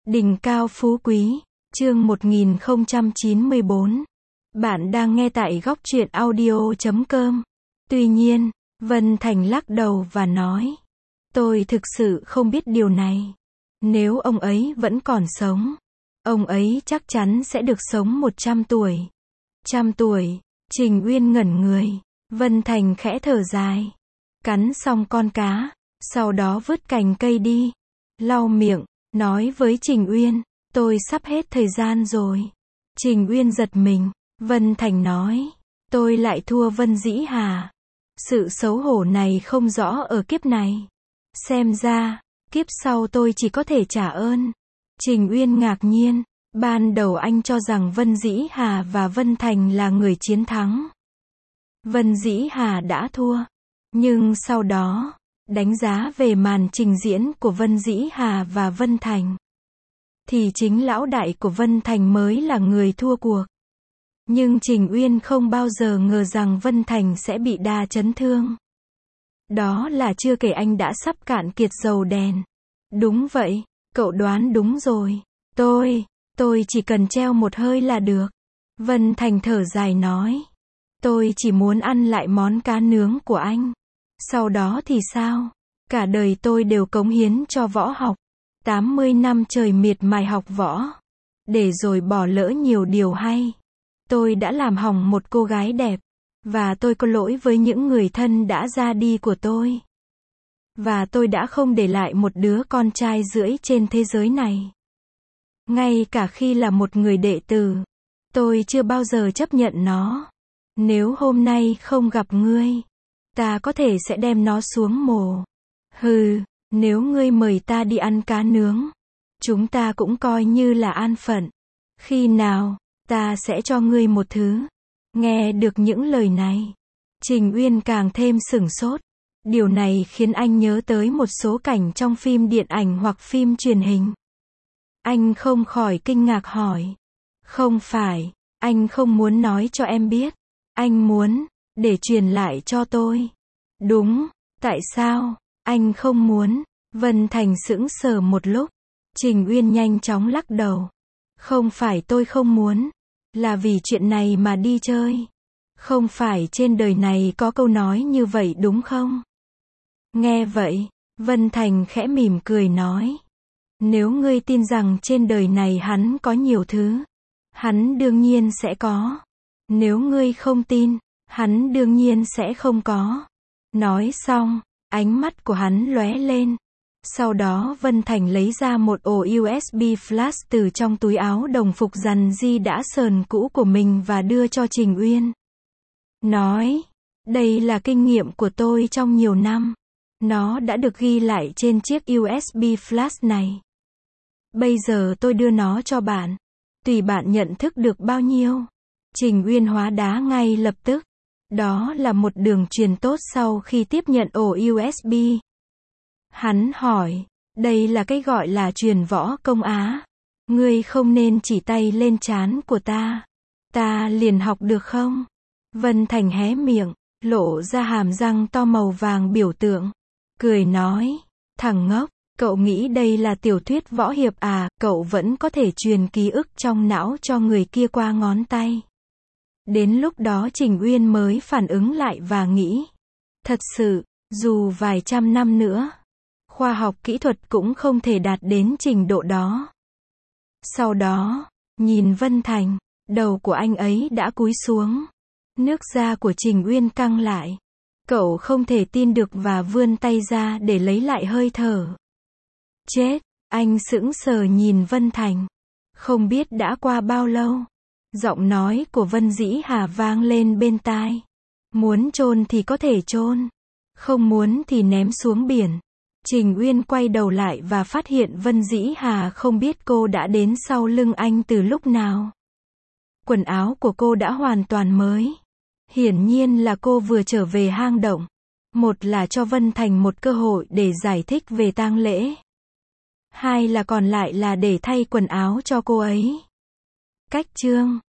Đỉnh cao phú quý, chương 1094. Bạn đang nghe tại góc truyện audio.com. Tuy nhiên, Vân Thành lắc đầu và nói, tôi thực sự không biết điều này. Nếu ông ấy vẫn còn sống, ông ấy chắc chắn sẽ được sống 100 tuổi. 100 tuổi, Trình Uyên ngẩn người, Vân Thành khẽ thở dài. Cắn xong con cá, sau đó vứt cành cây đi. Lau miệng, nói với Trình Uyên, tôi sắp hết thời gian rồi. Trình Uyên giật mình, Vân Thành nói, tôi lại thua Vân Dĩ Hà. Sự xấu hổ này không rõ ở kiếp này. Xem ra, kiếp sau tôi chỉ có thể trả ơn. Trình Uyên ngạc nhiên, ban đầu anh cho rằng Vân Dĩ Hà và Vân Thành là người chiến thắng. Vân Dĩ Hà đã thua. Nhưng sau đó, đánh giá về màn trình diễn của Vân Dĩ Hà và Vân Thành, thì chính lão đại của Vân Thành mới là người thua cuộc. Nhưng Trình Uyên không bao giờ ngờ rằng Vân Thành sẽ bị đa chấn thương. Đó là chưa kể anh đã sắp cạn kiệt dầu đèn. Đúng vậy, cậu đoán đúng rồi. Tôi chỉ cần treo một hơi là được. Vân Thành thở dài nói. Tôi chỉ muốn ăn lại món cá nướng của anh. Sau đó thì sao? Cả đời tôi đều cống hiến cho võ học. 80 năm trời miệt mài học võ. Để rồi bỏ lỡ nhiều điều hay. Tôi đã làm hỏng một cô gái đẹp. Và tôi có lỗi với những người thân đã ra đi của tôi. Và tôi đã không để lại một đứa con trai rưỡi trên thế giới này. Ngay cả khi là một người đệ tử, tôi chưa bao giờ chấp nhận nó. Nếu hôm nay không gặp ngươi, ta có thể sẽ đem nó xuống mồ. Hừ, nếu ngươi mời ta đi ăn cá nướng, chúng ta cũng coi như là an phận. Khi nào, ta sẽ cho ngươi một thứ. Nghe được những lời này, Trình Uyên càng thêm sửng sốt. Điều này khiến anh nhớ tới một số cảnh trong phim điện ảnh hoặc phim truyền hình. Anh không khỏi kinh ngạc hỏi. Không phải, anh không muốn nói cho em biết. Anh muốn, để truyền lại cho tôi. Đúng, tại sao, anh không muốn? Vân Thành sững sờ một lúc. Trình Uyên nhanh chóng lắc đầu. Không phải tôi không muốn, là vì chuyện này mà đi chơi. Không phải trên đời này có câu nói như vậy đúng không? Nghe vậy, Vân Thành khẽ mỉm cười nói. Nếu ngươi tin rằng trên đời này hắn có nhiều thứ, hắn đương nhiên sẽ có. Nếu ngươi không tin, hắn đương nhiên sẽ không có. Nói xong, ánh mắt của hắn lóe lên. Sau đó Vân Thành lấy ra một ổ USB flash từ trong túi áo đồng phục rằn di đã sờn cũ của mình và đưa cho Trình Uyên. Nói, đây là kinh nghiệm của tôi trong nhiều năm. Nó đã được ghi lại trên chiếc USB flash này. Bây giờ tôi đưa nó cho bạn. Tùy bạn nhận thức được bao nhiêu. Trình Uyên hóa đá ngay lập tức. Đó là một đường truyền tốt sau khi tiếp nhận ổ USB. Hắn hỏi, đây là cái gọi là truyền võ công á. Ngươi không nên chỉ tay lên trán của ta. Ta liền học được không? Vân Thành hé miệng, lộ ra hàm răng to màu vàng biểu tượng. Cười nói, thằng ngốc, cậu nghĩ đây là tiểu thuyết võ hiệp à, cậu vẫn có thể truyền ký ức trong não cho người kia qua ngón tay. Đến lúc đó Trình Uyên mới phản ứng lại và nghĩ. Thật sự, dù vài trăm năm nữa, khoa học kỹ thuật cũng không thể đạt đến trình độ đó. Sau đó, nhìn Vân Thành, đầu của anh ấy đã cúi xuống. Nước da của Trình Uyên căng lại. Cậu không thể tin được và vươn tay ra để lấy lại hơi thở. Chết, anh sững sờ nhìn Vân Thành. Không biết đã qua bao lâu. Giọng nói của Vân Dĩ Hà vang lên bên tai. Muốn chôn thì có thể chôn. Không muốn thì ném xuống biển. Trình Uyên quay đầu lại và phát hiện Vân Dĩ Hà không biết cô đã đến sau lưng anh từ lúc nào. Quần áo của cô đã hoàn toàn mới. Hiển nhiên là cô vừa trở về hang động. Một là cho Vân Thành một cơ hội để giải thích về tang lễ. Hai là còn lại là để thay quần áo cho cô ấy. Cách chương